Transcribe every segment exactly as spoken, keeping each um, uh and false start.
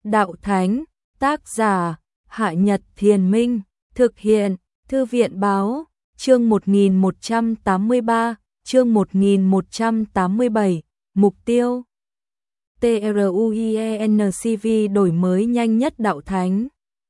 đạo thánh, tác giả, Hạ Nhật Thiền Minh, thực hiện, Thư viện báo, chương một nghìn một trăm tám mươi ba, chương một nghìn một trăm tám mươi bảy, mục tiêu. TRUIENCV đổi mới nhanh nhất đạo thánh.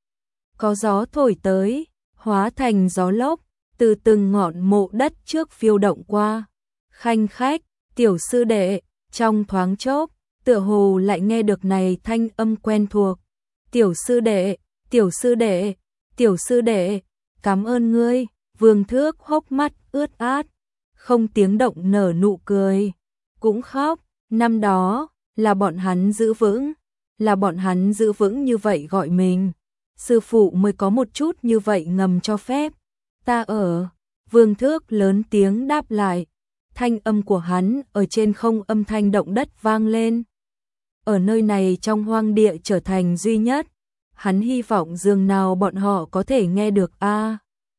Có gió thổi tới, hóa thành gió lốc, từ từng ngọn mộ đất trước phiêu động qua. Khanh khách, tiểu sư đệ, trong thoáng chốc, tựa hồ lại nghe được này thanh âm quen thuộc. Tiểu sư đệ, tiểu sư đệ, tiểu sư đệ, cảm ơn ngươi. Vương Thước hốc mắt ướt át, không tiếng động nở nụ cười, cũng khóc. Năm đó, là bọn hắn giữ vững, là bọn hắn giữ vững như vậy gọi mình. Sư phụ mới có một chút như vậy ngầm cho phép. Ta ở, Vương Thước lớn tiếng đáp lại. Thanh âm của hắn ở trên không âm thanh động đất vang lên. Ở nơi này trong hoang địa trở thành duy nhất, hắn hy vọng dường nào bọn họ có thể nghe được a.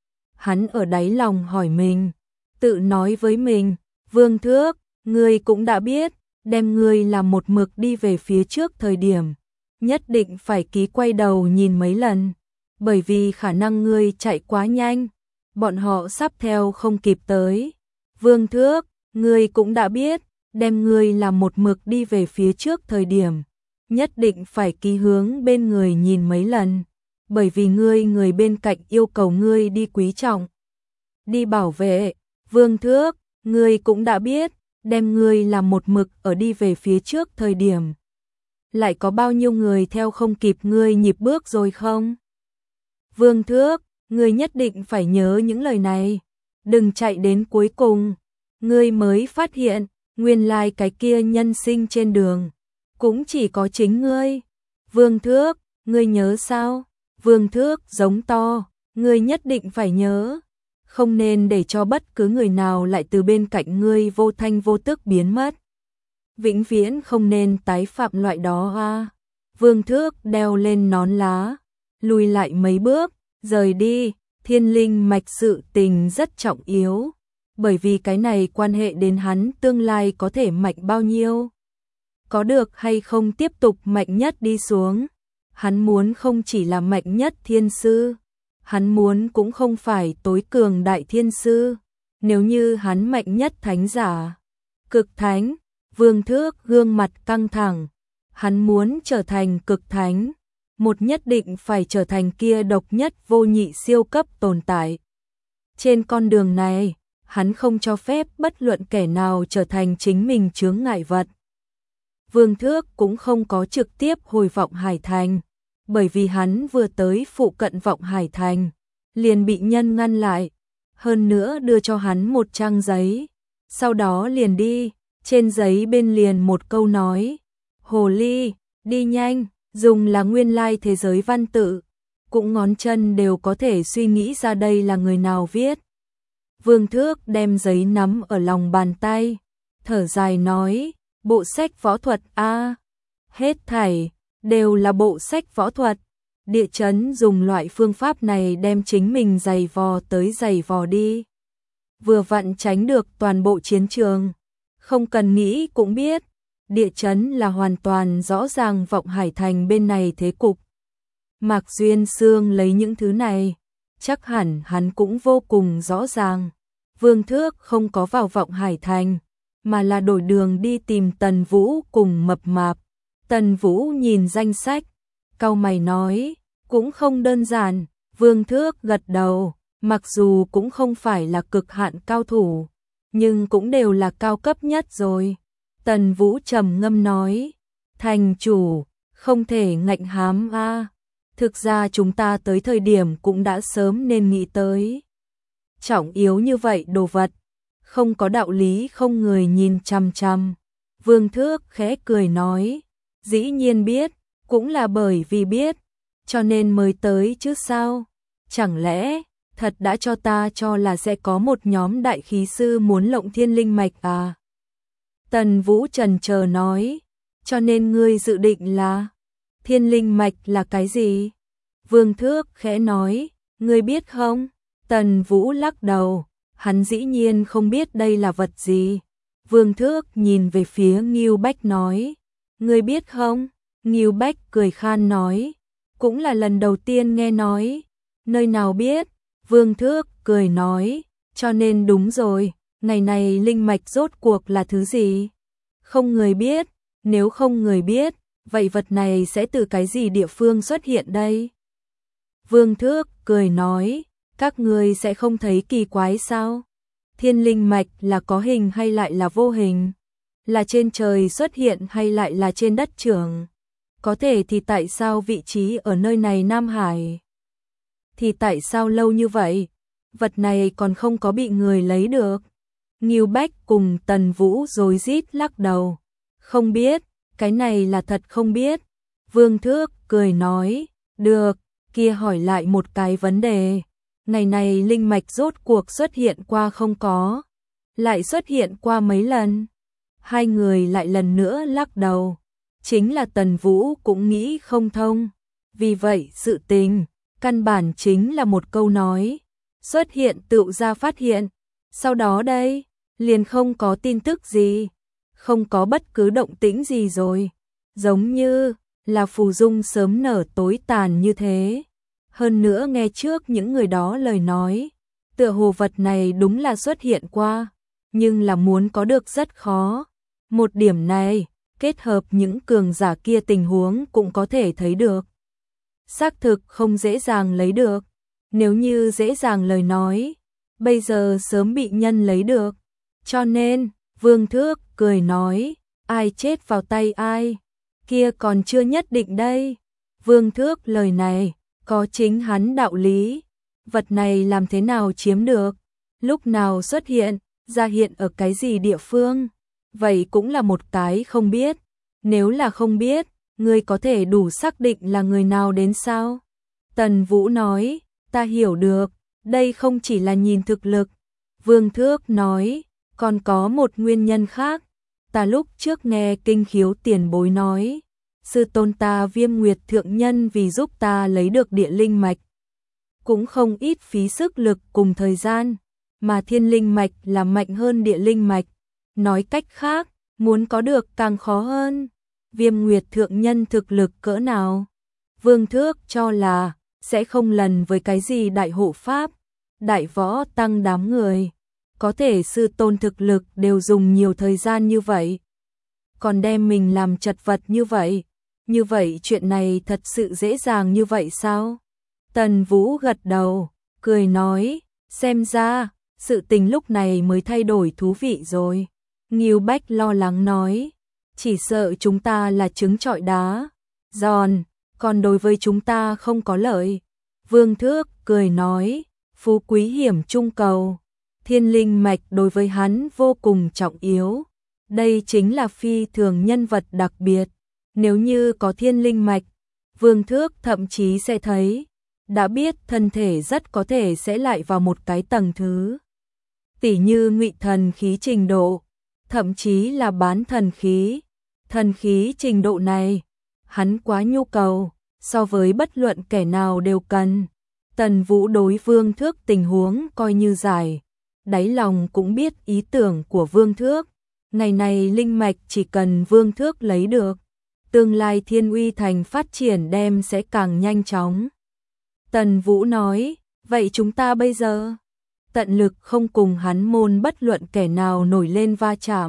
Hắn ở đáy lòng hỏi mình, tự nói với mình, Vương Thước, ngươi cũng đã biết, đem ngươi làm một mực đi về phía trước thời điểm, nhất định phải ký quay đầu nhìn mấy lần, bởi vì khả năng ngươi chạy quá nhanh, bọn họ sắp theo không kịp tới. Vương Thước, ngươi cũng đã biết, đem ngươi làm một mực đi về phía trước thời điểm, nhất định phải ký hướng bên người nhìn mấy lần, bởi vì ngươi người bên cạnh yêu cầu ngươi đi quý trọng, đi bảo vệ. Vương Thước, ngươi cũng đã biết, đem ngươi làm một mực ở đi về phía trước thời điểm, lại có bao nhiêu người theo không kịp ngươi nhịp bước rồi không? Vương Thước, ngươi nhất định phải nhớ những lời này, đừng chạy đến cuối cùng, ngươi mới phát hiện, nguyên lai cái kia nhân sinh trên đường, cũng chỉ có chính ngươi. Vương Thước, ngươi nhớ sao? Vương Thước giống to, ngươi nhất định phải nhớ, không nên để cho bất cứ người nào lại từ bên cạnh ngươi vô thanh vô tức biến mất. Vĩnh viễn không nên tái phạm loại đó a. Vương Thước đeo lên nón lá, lùi lại mấy bước, rời đi. Thiên linh mạch sự tình rất trọng yếu, bởi vì cái này quan hệ đến hắn tương lai có thể mạnh bao nhiêu, có được hay không tiếp tục mạnh nhất đi xuống. Hắn muốn không chỉ là mạnh nhất thiên sư, hắn muốn cũng không phải tối cường đại thiên sư, nếu như hắn mạnh nhất thánh giả, cực thánh. Vương Thước gương mặt căng thẳng, hắn muốn trở thành cực thánh, một nhất định phải trở thành kia độc nhất vô nhị siêu cấp tồn tại. Trên con đường này, hắn không cho phép bất luận kẻ nào trở thành chính mình chướng ngại vật. Vương Thước cũng không có trực tiếp hồi Vọng Hải Thành, bởi vì hắn vừa tới phụ cận Vọng Hải Thành, liền bị nhân ngăn lại, hơn nữa đưa cho hắn một trang giấy, sau đó liền đi. Trên giấy bên liền một câu nói, hồ ly, đi nhanh, dùng là nguyên lai thế giới văn tự, cũng ngón chân đều có thể suy nghĩ ra đây là người nào viết. Vương Thước đem giấy nắm ở lòng bàn tay, thở dài nói, bộ sách võ thuật a, hết thảy đều là bộ sách võ thuật. Địa chấn dùng loại phương pháp này đem chính mình giày vò tới giày vò đi, vừa vặn tránh được toàn bộ chiến trường. Không cần nghĩ cũng biết, địa chấn là hoàn toàn rõ ràng Vọng Hải Thành bên này thế cục. Mạc Duyên Sương lấy những thứ này, chắc hẳn hắn cũng vô cùng rõ ràng. Vương Thước không có vào Vọng Hải Thành, mà là đổi đường đi tìm Tần Vũ cùng Mập Mạp. Tần Vũ nhìn danh sách, cau mày nói, cũng không đơn giản. Vương Thước gật đầu, mặc dù cũng không phải là cực hạn cao thủ, nhưng cũng đều là cao cấp nhất rồi. Tần Vũ trầm ngâm nói, thành chủ, không thể ngạnh hám a. Thực ra chúng ta tới thời điểm cũng đã sớm nên nghĩ tới. Trọng yếu như vậy đồ vật, không có đạo lý không người nhìn chằm chằm. Vương Thước khẽ cười nói, dĩ nhiên biết, cũng là bởi vì biết, cho nên mới tới chứ sao. Chẳng lẽ thật đã cho ta cho là sẽ có một nhóm đại khí sư muốn lộng thiên linh mạch à? Tần Vũ chần chờ nói, cho nên ngươi dự định là thiên linh mạch là cái gì? Vương Thước khẽ nói, ngươi biết không? Tần Vũ lắc đầu, hắn dĩ nhiên không biết đây là vật gì. Vương Thước nhìn về phía Ngưu Bách nói, ngươi biết không? Ngưu Bách cười khan nói, cũng là lần đầu tiên nghe nói, nơi nào biết, Vương Thước cười nói, cho nên đúng rồi, ngày này linh mạch rốt cuộc là thứ gì? Không người biết, nếu không người biết, vậy vật này sẽ từ cái gì địa phương xuất hiện đây? Vương Thước cười nói, các người sẽ không thấy kỳ quái sao? Thiên linh mạch là có hình hay lại là vô hình? Là trên trời xuất hiện hay lại là trên đất trưởng? Có thể thì tại sao vị trí ở nơi này Nam Hải? Thì tại sao lâu như vậy? Vật này còn không có bị người lấy được. Ngưu Bách cùng Tần Vũ rối rít lắc đầu. Không biết, cái này là thật không biết. Vương Thước cười nói, được, kia hỏi lại một cái vấn đề. Ngày này linh mạch rốt cuộc xuất hiện qua không có? Lại xuất hiện qua mấy lần? Hai người lại lần nữa lắc đầu. Chính là Tần Vũ cũng nghĩ không thông. Vì vậy sự tình, căn bản chính là một câu nói. Xuất hiện tự ra phát hiện. Sau đó đây, liền không có tin tức gì. Không có bất cứ động tĩnh gì rồi. Giống như là phù dung sớm nở tối tàn như thế. Hơn nữa nghe trước những người đó lời nói. Tựa hồ vật này đúng là xuất hiện qua. Nhưng là muốn có được rất khó. Một điểm này, kết hợp những cường giả kia tình huống cũng có thể thấy được. Xác thực không dễ dàng lấy được. Nếu như dễ dàng lời nói, bây giờ sớm bị nhân lấy được. Cho nên, Vương Thước cười nói, ai chết vào tay ai, kia còn chưa nhất định đây. Vương Thước lời này, có chính hắn đạo lý. Vật này làm thế nào chiếm được, lúc nào xuất hiện, ra hiện ở cái gì địa phương. Vậy cũng là một cái không biết. Nếu là không biết, ngươi có thể đủ xác định là người nào đến sao? Tần Vũ nói, ta hiểu được, đây không chỉ là nhìn thực lực. Vương Thước nói, còn có một nguyên nhân khác. Ta lúc trước nghe Kinh Khiếu tiền bối nói, sư tôn ta Viêm Nguyệt thượng nhân vì giúp ta lấy được địa linh mạch. Cũng không ít phí sức lực cùng thời gian, mà thiên linh mạch là mạnh hơn địa linh mạch. Nói cách khác, muốn có được càng khó hơn. Viêm Nguyệt thượng nhân thực lực cỡ nào? Vương Thước cho là sẽ không lần với cái gì đại hộ pháp, đại võ tăng đám người. Có thể sư tôn thực lực đều dùng nhiều thời gian như vậy. Còn đem mình làm chật vật như vậy. Như vậy chuyện này thật sự dễ dàng như vậy sao? Tần Vũ gật đầu, cười nói, xem ra, sự tình lúc này mới thay đổi thú vị rồi. Ngưu Bách lo lắng nói, chỉ sợ chúng ta là trứng trọi đá, giòn, còn đối với chúng ta không có lợi. Vương Thước cười nói, phú quý hiểm trung cầu, thiên linh mạch đối với hắn vô cùng trọng yếu. Đây chính là phi thường nhân vật đặc biệt. Nếu như có thiên linh mạch, Vương Thước thậm chí sẽ thấy, đã biết thân thể rất có thể sẽ lại vào một cái tầng thứ. Tỉ như ngụy thần khí trình độ, thậm chí là bán thần khí. Thần khí trình độ này, hắn quá nhu cầu, so với bất luận kẻ nào đều cần. Tần Vũ đối Vương Thước tình huống coi như giải, đáy lòng cũng biết ý tưởng của Vương Thước. Ngày này linh mạch chỉ cần Vương Thước lấy được, tương lai Thiên Uy Thành phát triển đem sẽ càng nhanh chóng. Tần Vũ nói, vậy chúng ta bây giờ tận lực không cùng hắn môn bất luận kẻ nào nổi lên va chạm.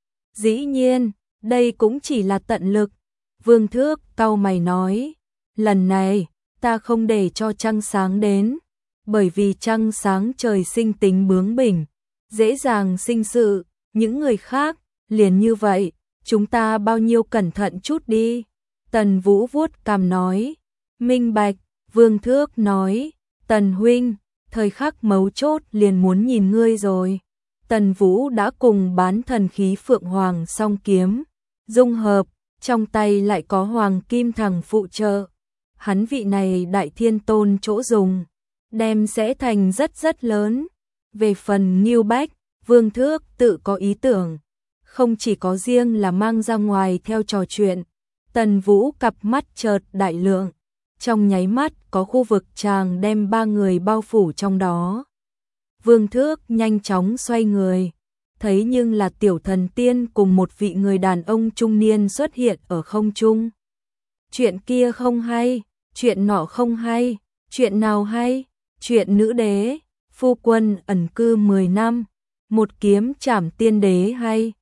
Dĩ nhiên, đây cũng chỉ là tận lực. Vương Thước cau mày nói, lần này ta không để cho trăng sáng đến, bởi vì trăng sáng trời sinh tính bướng bỉnh, dễ dàng sinh sự. Những người khác liền như vậy, chúng ta bao nhiêu cẩn thận chút đi. Tần Vũ vuốt cằm nói, minh bạch. Vương Thước nói, Tần huynh, thời khắc mấu chốt liền muốn nhìn ngươi rồi. Tần Vũ đã cùng bán thần khí Phượng Hoàng song kiếm dung hợp, trong tay lại có hoàng kim thằng phụ trợ. Hắn vị này đại thiên tôn chỗ dùng, đem sẽ thành rất rất lớn. Về phần Ngưu Bách, Vương Thước tự có ý tưởng, không chỉ có riêng là mang ra ngoài theo trò chuyện. Tần Vũ cặp mắt chợt đại lượng, trong nháy mắt có khu vực tràng đem ba người bao phủ trong đó. Vương Thước nhanh chóng xoay người, thấy nhưng là Tiểu Thần Tiên cùng một vị người đàn ông trung niên xuất hiện ở không trung. chuyện kia không hay, chuyện nọ không hay, chuyện nào hay, chuyện nữ đế, phu quân ẩn cư mười năm, một kiếm trảm tiên đế hay.